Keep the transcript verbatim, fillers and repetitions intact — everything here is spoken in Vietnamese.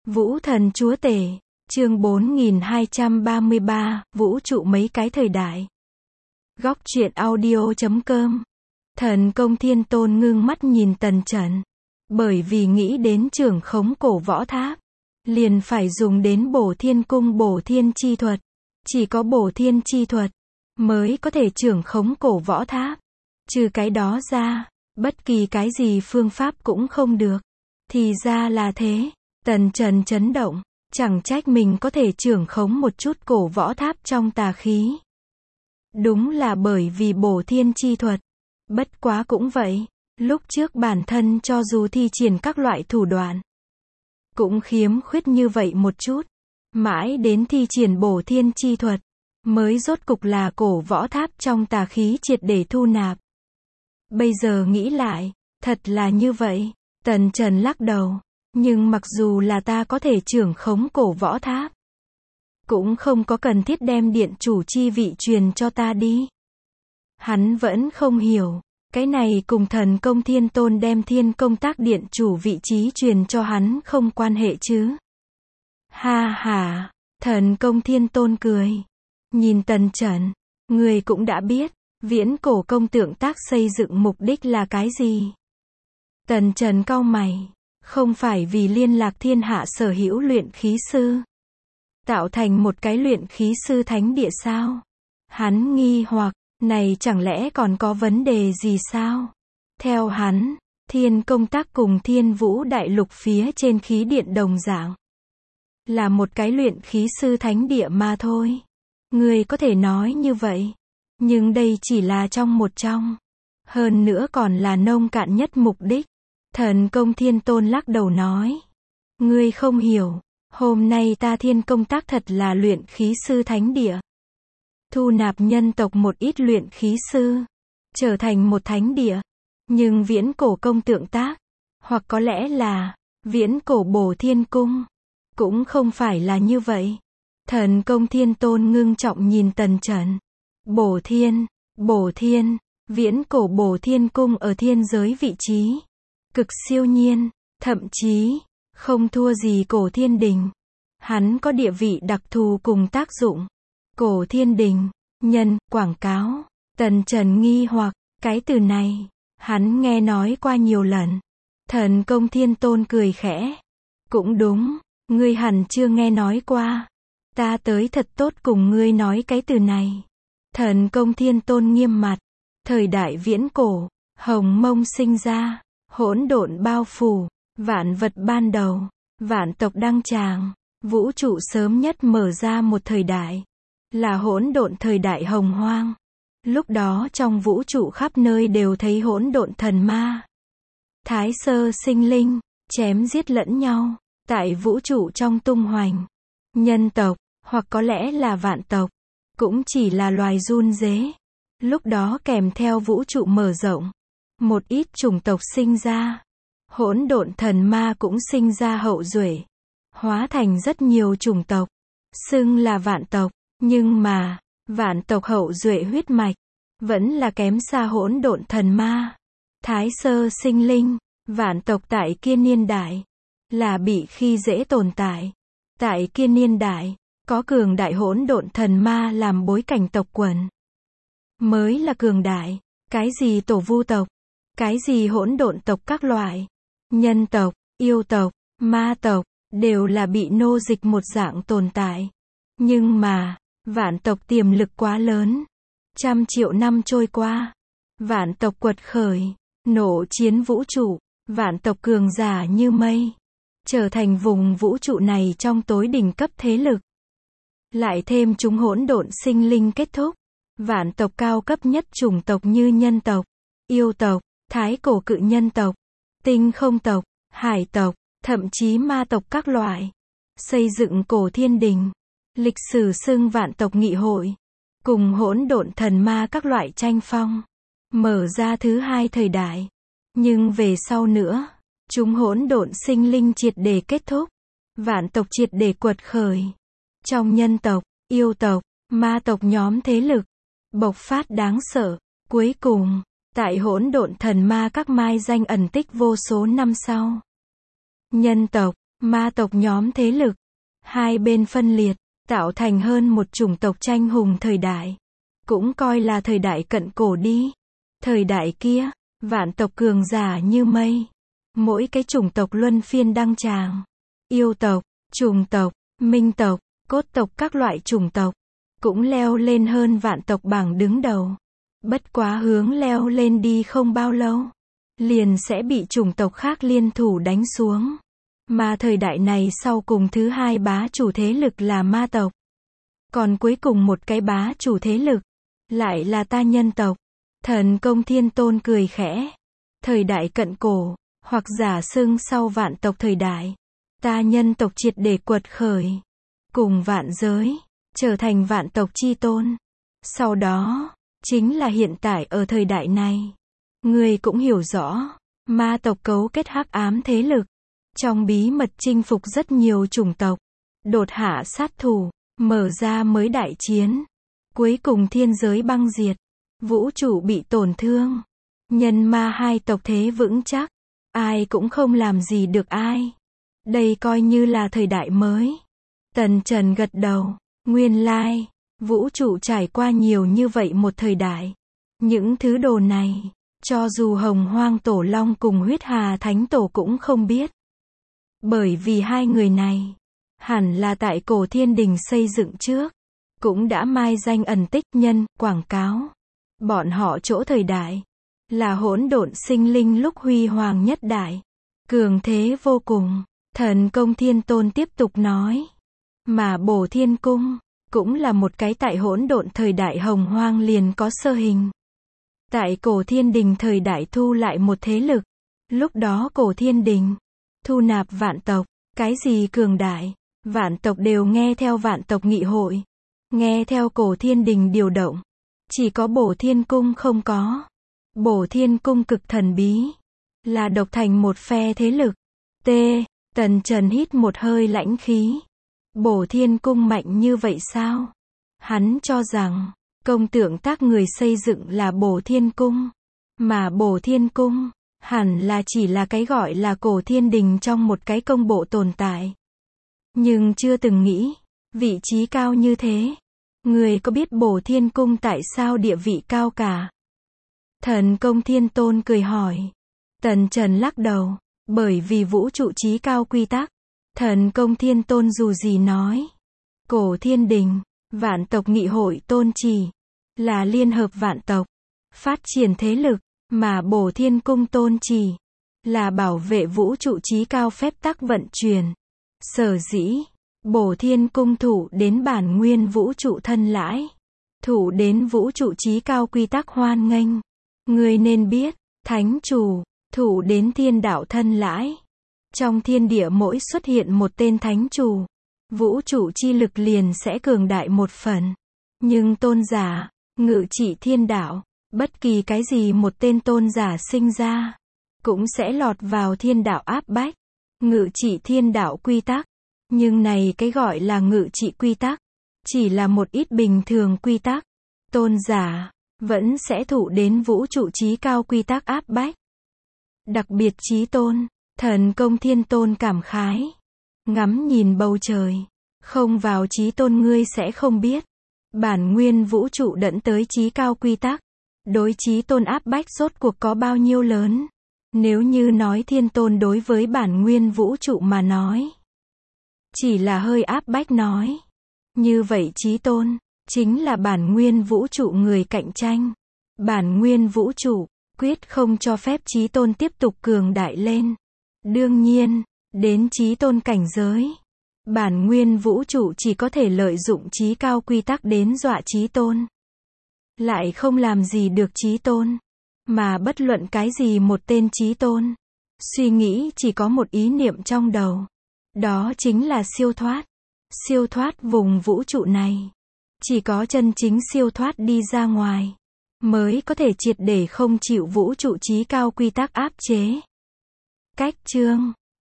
Vũ thần chúa tể, chương bốn nghìn hai trăm ba mươi ba, vũ trụ mấy cái thời đại. Góc truyện audio chấm com. Thần công thiên tôn ngưng mắt nhìn Tần Trần. Bởi vì nghĩ đến trưởng khống cổ võ tháp, liền phải dùng đến bổ thiên cung bổ thiên chi thuật. Chỉ có bổ thiên chi thuật, mới có thể trưởng khống cổ võ tháp. Trừ cái đó ra, bất kỳ cái gì phương pháp cũng không được. Thì ra là thế. Tần Trần chấn động, chẳng trách mình có thể trưởng khống một chút cổ võ tháp trong tà khí. Đúng là bởi vì bổ thiên chi thuật. Bất quá cũng vậy, lúc trước bản thân cho dù thi triển các loại thủ đoạn, cũng khiếm khuyết như vậy một chút. Mãi đến thi triển bổ thiên chi thuật, mới rốt cục là cổ võ tháp trong tà khí triệt để thu nạp. Bây giờ nghĩ lại, thật là như vậy. Tần Trần lắc đầu. Nhưng mặc dù là ta có thể trưởng khống cổ võ tháp, cũng không có cần thiết đem điện chủ chi vị truyền cho ta đi. Hắn vẫn không hiểu, cái này cùng thần công thiên tôn đem thiên công tác điện chủ vị trí truyền cho hắn không quan hệ chứ. Ha ha, thần công thiên tôn cười. Nhìn Tần Trần, người cũng đã biết, viễn cổ công tượng tác xây dựng mục đích là cái gì. Tần Trần cau mày. Không phải vì liên lạc thiên hạ sở hữu luyện khí sư, tạo thành một cái luyện khí sư thánh địa sao? Hắn nghi hoặc, này chẳng lẽ còn có vấn đề gì sao? Theo hắn, thiên công tác cùng thiên vũ đại lục phía trên khí điện đồng dạng, là một cái luyện khí sư thánh địa mà thôi. Người có thể nói như vậy, nhưng đây chỉ là trong một trong. Hơn nữa còn là nông cạn nhất mục đích. Thần công thiên tôn lắc đầu nói. Ngươi không hiểu, hôm nay ta thiên công tác thật là luyện khí sư thánh địa. Thu nạp nhân tộc một ít luyện khí sư, trở thành một thánh địa. Nhưng viễn cổ công tượng tác, hoặc có lẽ là viễn cổ bổ thiên cung, cũng không phải là như vậy. Thần công thiên tôn ngưng trọng nhìn Tần Trần. Bổ thiên, bổ thiên, viễn cổ bổ thiên cung ở thiên giới vị trí cực siêu nhiên, thậm chí không thua gì cổ thiên đình. Hắn có địa vị đặc thù cùng tác dụng. Cổ thiên đình, nhân, quảng cáo. Tần Trần nghi hoặc, cái từ này, hắn nghe nói qua nhiều lần. Thần công thiên tôn cười khẽ. Cũng đúng, ngươi hẳn chưa nghe nói qua. Ta tới thật tốt cùng ngươi nói cái từ này. Thần công thiên tôn nghiêm mặt. Thời đại viễn cổ, hồng mông sinh ra. Hỗn độn bao phủ, vạn vật ban đầu, vạn tộc đăng tràng, vũ trụ sớm nhất mở ra một thời đại, là hỗn độn thời đại hồng hoang. Lúc đó trong vũ trụ khắp nơi đều thấy hỗn độn thần ma, thái sơ sinh linh, chém giết lẫn nhau, tại vũ trụ trong tung hoành. Nhân tộc, hoặc có lẽ là vạn tộc, cũng chỉ là loài run rế. Lúc đó kèm theo vũ trụ mở rộng, một ít chủng tộc sinh ra, hỗn độn thần ma cũng sinh ra hậu duệ, hóa thành rất nhiều chủng tộc, xưng là vạn tộc. Nhưng mà, vạn tộc hậu duệ huyết mạch, vẫn là kém xa hỗn độn thần ma. Thái sơ sinh linh, vạn tộc tại kia niên đại, là bị khi dễ tồn tại. Tại kia niên đại, có cường đại hỗn độn thần ma làm bối cảnh tộc quần. Mới là cường đại, cái gì tổ vu tộc, cái gì hỗn độn tộc các loại, nhân tộc, yêu tộc, ma tộc, đều là bị nô dịch một dạng tồn tại. Nhưng mà, vạn tộc tiềm lực quá lớn. Trăm triệu năm trôi qua, vạn tộc quật khởi, nổ chiến vũ trụ, vạn tộc cường giả như mây, trở thành vùng vũ trụ này trong tối đỉnh cấp thế lực. Lại thêm chúng hỗn độn sinh linh kết thúc, vạn tộc cao cấp nhất chủng tộc như nhân tộc, yêu tộc, thái cổ cự nhân tộc, tinh không tộc, hải tộc, thậm chí ma tộc các loại, xây dựng cổ thiên đình, lịch sử xưng vạn tộc nghị hội, cùng hỗn độn thần ma các loại tranh phong, mở ra thứ hai thời đại. Nhưng về sau nữa, chúng hỗn độn sinh linh triệt để kết thúc, vạn tộc triệt để quật khởi. Trong nhân tộc, yêu tộc, ma tộc nhóm thế lực bộc phát đáng sợ. Cuối cùng, tại hỗn độn thần ma các mai danh ẩn tích vô số năm sau, nhân tộc, Ma tộc nhóm thế lực, hai bên phân liệt, tạo thành hơn một chủng tộc tranh hùng thời đại. Cũng coi là thời đại cận cổ đi. Thời đại kia, vạn tộc cường giả như mây. Mỗi cái chủng tộc luân phiên đăng tràng. Yêu tộc, trùng tộc, minh tộc, cốt tộc các loại chủng tộc. Cũng leo lên hơn vạn tộc bảng đứng đầu. Bất quá hướng leo lên đi không bao lâu. Liền sẽ bị chủng tộc khác liên thủ đánh xuống. Mà thời đại này sau cùng thứ hai bá chủ thế lực là ma tộc. Còn cuối cùng một cái bá chủ thế lực, lại là ta nhân tộc. Thần Công Thiên Tôn cười khẽ. Thời đại cận cổ, hoặc giả xưng sau vạn tộc thời đại. Ta nhân tộc triệt để quật khởi. Cùng vạn giới, trở thành vạn tộc chi tôn. Sau đó, chính là hiện tại ở thời đại này. Người cũng hiểu rõ, ma tộc cấu kết hắc ám thế lực. Trong bí mật chinh phục rất nhiều chủng tộc. Đột hạ sát thủ, mở ra mới đại chiến. Cuối cùng thiên giới băng diệt. Vũ trụ bị tổn thương. Nhân ma hai tộc thế vững chắc. Ai cũng không làm gì được ai. Đây coi như là thời đại mới. Tần Trần gật đầu. Nguyên lai, vũ trụ trải qua nhiều như vậy một thời đại. Những thứ đồ này, cho dù Hồng Hoang Tổ Long cùng Huyết Hà Thánh Tổ cũng không biết. Bởi vì hai người này, hẳn là tại cổ thiên đình xây dựng trước, cũng đã mai danh ẩn tích nhân, quảng cáo. Bọn họ chỗ thời đại, là hỗn độn sinh linh lúc huy hoàng nhất đại, cường thế vô cùng. Thần Công Thiên Tôn tiếp tục nói, mà Bổ Thiên Cung, cũng là một cái tại hỗn độn thời đại Hồng Hoang liền có sơ hình. Tại cổ thiên đình thời đại thu lại một thế lực, lúc đó cổ thiên đình, thu nạp vạn tộc, cái gì cường đại, vạn tộc đều nghe theo vạn tộc nghị hội, nghe theo cổ thiên đình điều động. Chỉ có Bổ Thiên Cung không có. Bổ Thiên Cung cực thần bí, là độc thành một phe thế lực. T. Tần Trần hít một hơi lãnh khí. Bổ Thiên Cung mạnh như vậy sao? Hắn cho rằng, công tượng tác người xây dựng là Bổ Thiên Cung. Mà Bổ Thiên Cung, hẳn là chỉ là cái gọi là cổ thiên đình trong một cái công bộ tồn tại. Nhưng chưa từng nghĩ, vị trí cao như thế. Người có biết Bổ Thiên Cung tại sao địa vị cao cả? Thần Công Thiên Tôn cười hỏi. Tần Trần lắc đầu, bởi vì vũ trụ trí cao quy tắc. Thần Công Thiên Tôn dù gì nói. Cổ thiên đình, vạn tộc nghị hội tôn chỉ, là liên hợp vạn tộc, phát triển thế lực, mà Bổ Thiên Cung tôn chỉ, là bảo vệ vũ trụ trí cao phép tắc vận chuyển. Sở dĩ, Bổ Thiên Cung thủ đến bản nguyên vũ trụ thân lãi, thủ đến vũ trụ trí cao quy tắc hoan nghênh. Người nên biết, thánh chủ, thủ đến thiên đạo thân lãi. Trong thiên địa mỗi xuất hiện một tên thánh chủ, vũ trụ chi lực liền sẽ cường đại một phần. Nhưng tôn giả, ngự trị thiên đạo, bất kỳ cái gì một tên tôn giả sinh ra, cũng sẽ lọt vào thiên đạo áp bách, ngự trị thiên đạo quy tắc. Nhưng này cái gọi là ngự trị quy tắc, chỉ là một ít bình thường quy tắc. Tôn giả, vẫn sẽ thụ đến vũ trụ trí cao quy tắc áp bách. Đặc biệt chí tôn, Thần Công Thiên Tôn cảm khái. Ngắm nhìn bầu trời, không vào chí tôn ngươi sẽ không biết. Bản nguyên vũ trụ dẫn tới trí cao quy tắc. Đối chí tôn áp bách rốt cuộc có bao nhiêu lớn. Nếu như nói thiên tôn đối với bản nguyên vũ trụ mà nói, chỉ là hơi áp bách nói. Như vậy chí tôn, chính là bản nguyên vũ trụ người cạnh tranh. Bản nguyên vũ trụ, quyết không cho phép chí tôn tiếp tục cường đại lên. Đương nhiên, đến chí tôn cảnh giới, bản nguyên vũ trụ chỉ có thể lợi dụng trí cao quy tắc đến dọa chí tôn. Lại không làm gì được chí tôn. Mà bất luận cái gì một tên chí tôn, suy nghĩ chỉ có một ý niệm trong đầu. Đó chính là siêu thoát. Siêu thoát vùng vũ trụ này. Chỉ có chân chính siêu thoát đi ra ngoài, mới có thể triệt để không chịu vũ trụ trí cao quy tắc áp chế. Cách chương